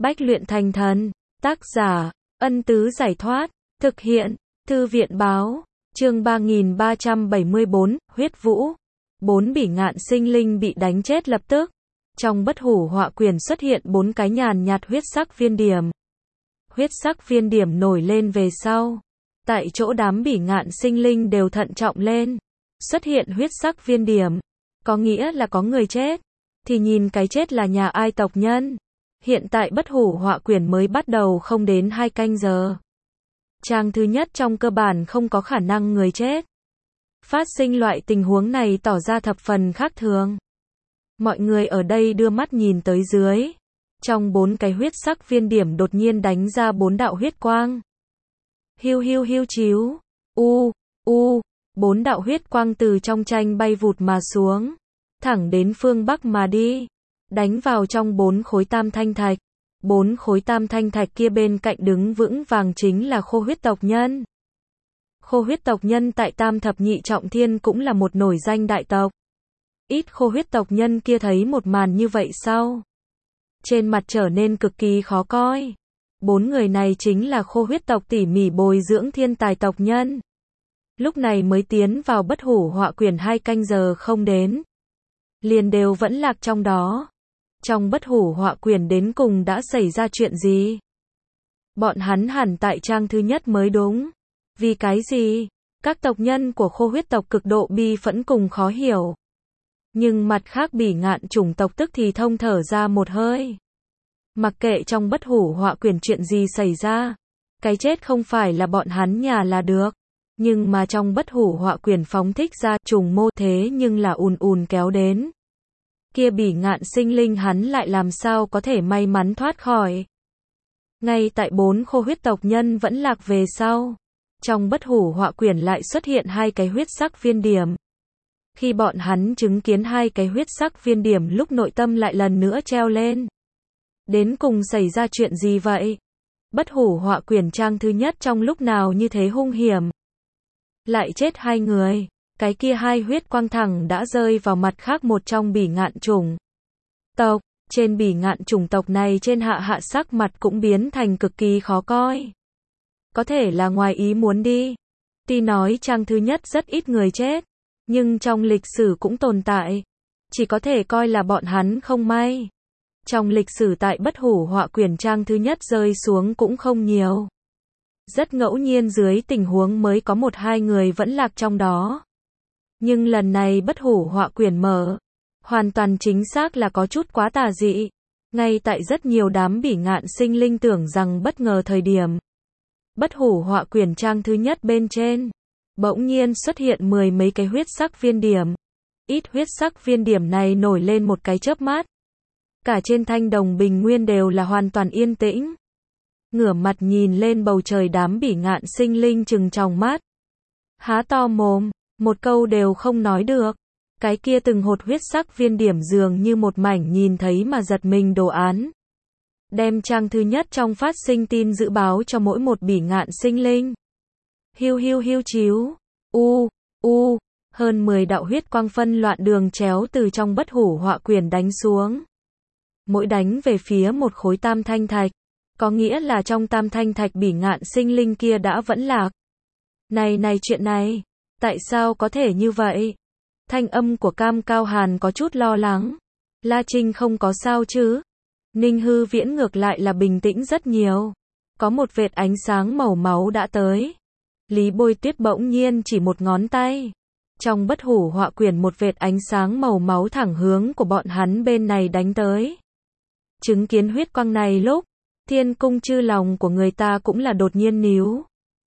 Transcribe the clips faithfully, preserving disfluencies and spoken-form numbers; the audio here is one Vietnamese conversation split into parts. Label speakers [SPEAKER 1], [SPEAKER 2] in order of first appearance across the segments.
[SPEAKER 1] Bách luyện thành thần. Tác giả, Ân Tứ Giải Thoát. Thực hiện, Thư viện Báo. Chương ba nghìn ba trăm bảy mươi bốn, Huyết Vũ. Bốn bỉ ngạn sinh linh bị đánh chết lập tức. Trong bất hủ họa quyển xuất hiện bốn cái nhàn nhạt huyết sắc viên điểm. Huyết sắc viên điểm nổi lên về sau. Tại chỗ đám bỉ ngạn sinh linh đều thận trọng lên. Xuất hiện huyết sắc viên điểm. Có nghĩa là có người chết. Thì nhìn cái chết là nhà ai tộc nhân. Hiện tại bất hủ họa quyển mới bắt đầu không đến hai canh giờ. Trang thứ nhất trong cơ bản không có khả năng người chết. Phát sinh loại tình huống này tỏ ra thập phần khác thường. Mọi người ở đây đưa mắt nhìn tới dưới. Trong bốn cái huyết sắc viên điểm đột nhiên đánh ra bốn đạo huyết quang. Hiu hiu hiu chíu. U, u. Bốn đạo huyết quang từ trong tranh bay vụt mà xuống. Thẳng đến phương Bắc mà đi. Đánh vào trong bốn khối tam thanh thạch. Bốn khối tam thanh thạch kia bên cạnh đứng vững vàng chính là khô huyết tộc nhân. Khô huyết tộc nhân tại tam thập nhị trọng thiên cũng là một nổi danh đại tộc. Ít khô huyết tộc nhân kia thấy một màn như vậy sau. Trên mặt trở nên cực kỳ khó coi. Bốn người này chính là khô huyết tộc tỉ mỉ bồi dưỡng thiên tài tộc nhân. Lúc này mới tiến vào bất hủ họa quyển hai canh giờ không đến. Liền đều vẫn lạc trong đó. Trong bất hủ họa quyển đến cùng đã xảy ra chuyện gì? Bọn hắn hẳn tại trang thứ nhất mới đúng. Vì cái gì? Các tộc nhân của khô huyết tộc cực độ bi phẫn cùng khó hiểu. Nhưng mặt khác bỉ ngạn chủng tộc tức thì thông thở ra một hơi. Mặc kệ trong bất hủ họa quyển chuyện gì xảy ra. Cái chết không phải là bọn hắn nhà là được. Nhưng mà trong bất hủ họa quyển phóng thích ra trùng mô thế nhưng là ùn ùn kéo đến. Kia bỉ ngạn sinh linh hắn lại làm sao có thể may mắn thoát khỏi. Ngay tại bốn khô huyết tộc nhân vẫn lạc về sau. Trong bất hủ họa quyển lại xuất hiện hai cái huyết sắc viên điểm. Khi bọn hắn chứng kiến hai cái huyết sắc viên điểm lúc nội tâm lại lần nữa treo lên. Đến cùng xảy ra chuyện gì vậy? Bất hủ họa quyển trang thứ nhất trong lúc nào như thế hung hiểm. Lại chết hai người. Cái kia hai huyết quang thẳng đã rơi vào mặt khác một trong bỉ ngạn chủng tộc. Trên bỉ ngạn chủng tộc này trên hạ hạ sắc mặt cũng biến thành cực kỳ khó coi. Có thể là ngoài ý muốn đi. Tuy nói trang thứ nhất rất ít người chết. Nhưng trong lịch sử cũng tồn tại. Chỉ có thể coi là bọn hắn không may. Trong lịch sử tại bất hủ họa quyển trang thứ nhất rơi xuống cũng không nhiều. Rất ngẫu nhiên dưới tình huống mới có một hai người vẫn lạc trong đó. Nhưng lần này bất hủ họa quyển mở. Hoàn toàn chính xác là có chút quá tà dị. Ngay tại rất nhiều đám bỉ ngạn sinh linh tưởng rằng bất ngờ thời điểm. Bất hủ họa quyển trang thứ nhất bên trên. Bỗng nhiên xuất hiện mười mấy cái huyết sắc viên điểm. Ít huyết sắc viên điểm này nổi lên một cái chớp mắt. Cả trên thanh đồng bình nguyên đều là hoàn toàn yên tĩnh. Ngửa mặt nhìn lên bầu trời đám bỉ ngạn sinh linh trừng tròng mắt. Há to mồm, một câu đều không nói được. Cái kia từng hột huyết sắc viên điểm dường như một mảnh nhìn thấy mà giật mình đồ án. Đem trang thứ nhất trong phát sinh tin dự báo cho mỗi một bỉ ngạn sinh linh. Hiu hiu hiu chíu. U, u. Hơn mười đạo huyết quang phân loạn đường chéo từ trong bất hủ họa quyển đánh xuống. Mỗi đánh về phía một khối tam thanh thạch. Có nghĩa là trong tam thanh thạch bỉ ngạn sinh linh kia đã vẫn lạc. Này này chuyện này. Tại sao có thể như vậy? Thanh âm của Cam Cao Hàn có chút lo lắng. La Trinh không có sao chứ? Ninh Hư Viễn ngược lại là bình tĩnh rất nhiều. Có một vệt ánh sáng màu máu đã tới. Lý Bôi Tuyết bỗng nhiên chỉ một ngón tay. Trong bất hủ họa quyển một vệt ánh sáng màu máu thẳng hướng của bọn hắn bên này đánh tới. Chứng kiến huyết quang này lúc, thiên cung chư lòng của người ta cũng là đột nhiên níu.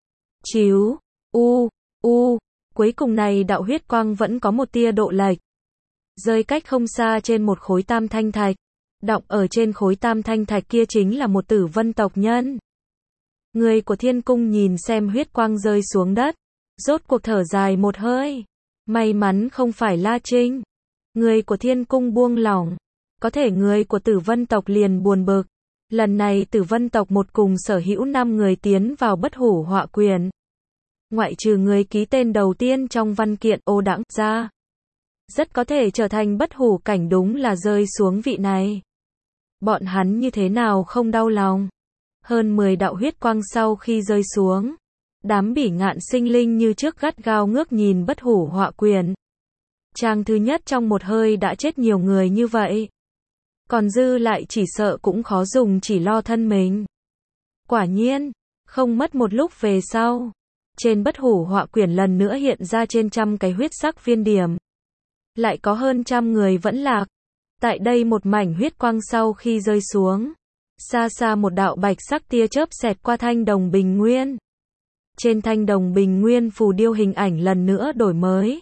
[SPEAKER 1] Chíu, u, u, cuối cùng này đạo huyết quang vẫn có một tia độ lệch. Rơi cách không xa trên một khối tam thanh thạch. Đọng ở trên khối tam thanh thạch kia chính là một tử vân tộc nhân. Người của thiên cung nhìn xem huyết quang rơi xuống đất. Rốt cuộc thở dài một hơi. May mắn không phải La Trinh. Người của thiên cung buông lỏng. Có thể người của tử vân tộc liền buồn bực. Lần này tử vân tộc một cùng sở hữu năm người tiến vào bất hủ họa quyển. Ngoại trừ người ký tên đầu tiên trong văn kiện Ô Đãng ra. Rất có thể trở thành bất hủ cảnh đúng là rơi xuống vị này. bọn hắn như thế nào không đau lòng. Hơn mười đạo huyết quang sau khi rơi xuống, đám bỉ ngạn sinh linh như trước gắt gao ngước nhìn Bất Hủ Họa Quyền. Trang thứ nhất trong một hơi đã chết nhiều người như vậy. Còn dư lại chỉ sợ cũng khó dùng chỉ lo thân mình. Quả nhiên, không mất một lúc về sau, trên Bất Hủ Họa Quyển lần nữa hiện ra trên trăm cái huyết sắc viên điểm. Lại có hơn trăm người vẫn lạc. Tại đây một mảnh huyết quang sau khi rơi xuống, xa xa một đạo bạch sắc tia chớp xẹt qua thanh đồng bình nguyên. Trên thanh đồng bình nguyên phù điêu hình ảnh lần nữa đổi mới.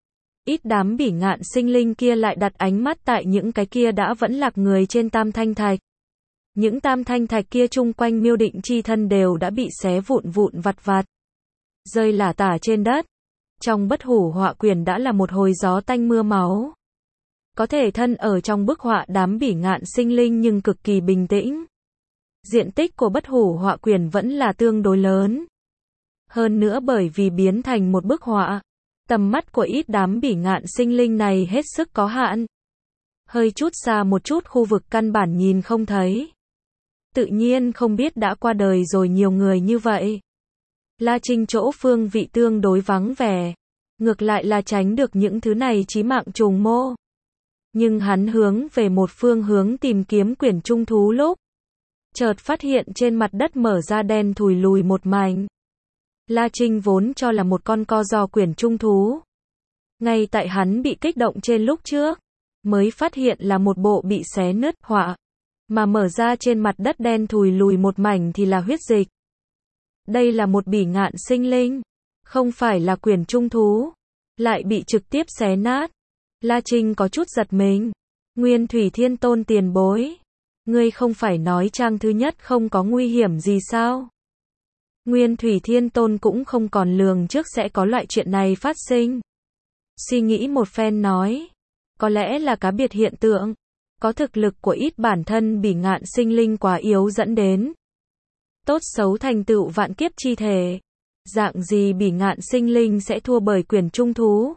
[SPEAKER 1] Ít đám bỉ ngạn sinh linh kia lại đặt ánh mắt tại những cái kia đã vẫn lạc người trên tam thanh thạch. Những tam thanh thạch kia chung quanh Miêu Định chi thân đều đã bị xé vụn vụn vặt vặt, rơi lả tả trên đất. Trong Bất Hủ Họa Quyển đã là một hồi gió tanh mưa máu. Có thể thân ở trong bức họa đám bỉ ngạn sinh linh nhưng cực kỳ bình tĩnh. Diện tích của Bất Hủ Họa Quyển vẫn là tương đối lớn. Hơn nữa bởi vì biến thành một bức họa, tầm mắt của ít đám bỉ ngạn sinh linh này hết sức có hạn. Hơi chút xa một chút khu vực căn bản nhìn không thấy. Tự nhiên không biết đã qua đời rồi nhiều người như vậy. La Trinh chỗ phương vị tương đối vắng vẻ. Ngược lại là tránh được những thứ này chí mạng trùng mô. Nhưng hắn hướng về một phương hướng tìm kiếm quyển trung thú lúc, chợt phát hiện trên mặt đất mở ra đen thùi lùi một mảnh. La Trinh vốn cho là một con co giò quyển trung thú. Ngay tại hắn bị kích động trên lúc trước, mới phát hiện là một bộ bị xé nứt họa, mà mở ra trên mặt đất đen thùi lùi một mảnh thì là huyết dịch. Đây là một bỉ ngạn sinh linh, không phải là quyển trung thú, lại bị trực tiếp xé nát. La Trinh có chút giật mình. Nguyên Thủy Thiên Tôn tiền bối, ngươi không phải nói trang thứ nhất không có nguy hiểm gì sao? Nguyên Thủy Thiên Tôn cũng không còn lường trước sẽ có loại chuyện này phát sinh. Suy nghĩ một phen nói, có lẽ là cá biệt hiện tượng, có thực lực của ít bản thân bỉ ngạn sinh linh quá yếu dẫn đến. Tốt xấu thành tựu vạn kiếp chi thể, dạng gì bỉ ngạn sinh linh sẽ thua bởi quyển trung thú.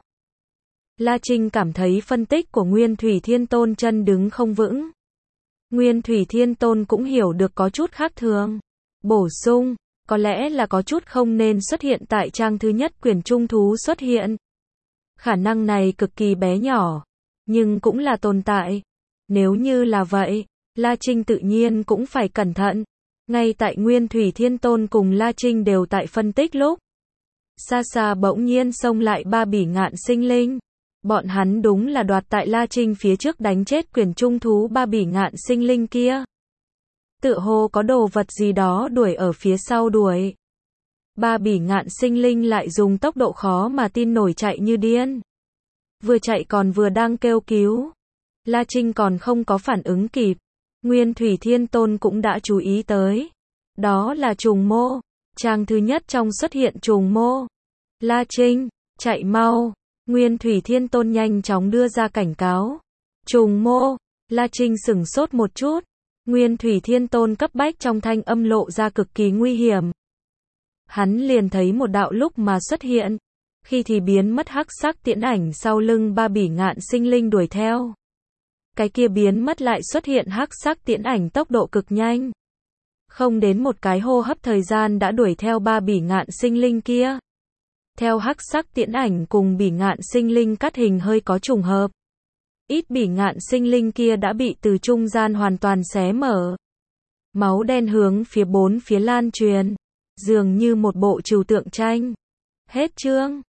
[SPEAKER 1] La Trinh cảm thấy phân tích của Nguyên Thủy Thiên Tôn chân đứng không vững. Nguyên Thủy Thiên Tôn cũng hiểu được có chút khác thường. Bổ sung, có lẽ là có chút không nên xuất hiện tại trang thứ nhất quyển trung thú xuất hiện. Khả năng này cực kỳ bé nhỏ, nhưng cũng là tồn tại. Nếu như là vậy, La Trinh tự nhiên cũng phải cẩn thận. Ngay tại Nguyên Thủy Thiên Tôn cùng La Trinh đều tại phân tích lúc, xa xa bỗng nhiên xông lại ba bỉ ngạn sinh linh. Bọn hắn đúng là đoạt tại La Trinh phía trước đánh chết quyển trung thú ba bỉ ngạn sinh linh kia. Tựa hồ có đồ vật gì đó đuổi ở phía sau đuổi. Ba bỉ ngạn sinh linh lại dùng tốc độ khó mà tin nổi chạy như điên. Vừa chạy còn vừa đang kêu cứu. La Trinh còn không có phản ứng kịp. Nguyên Thủy Thiên Tôn cũng đã chú ý tới. Đó là trùng mô. Trang thứ nhất trong xuất hiện trùng mô. La Trinh, chạy mau. Nguyên Thủy Thiên Tôn nhanh chóng đưa ra cảnh cáo. Trùng mô. La Trinh sửng sốt một chút. Nguyên Thủy Thiên Tôn cấp bách trong thanh âm lộ ra cực kỳ nguy hiểm. Hắn liền thấy một đạo lúc mà xuất hiện, khi thì biến mất hắc sắc tiễn ảnh sau lưng ba bỉ ngạn sinh linh đuổi theo. Cái kia biến mất lại xuất hiện hắc sắc tiễn ảnh tốc độ cực nhanh. Không đến một cái hô hấp thời gian đã đuổi theo ba bỉ ngạn sinh linh kia. Theo hắc sắc tiễn ảnh cùng bỉ ngạn sinh linh cắt hình hơi có trùng hợp. Ít bỉ ngạn sinh linh kia đã bị từ trung gian hoàn toàn xé mở. Máu đen hướng phía bốn phía lan truyền, dường như một bộ trừu tượng tranh. Hết chương.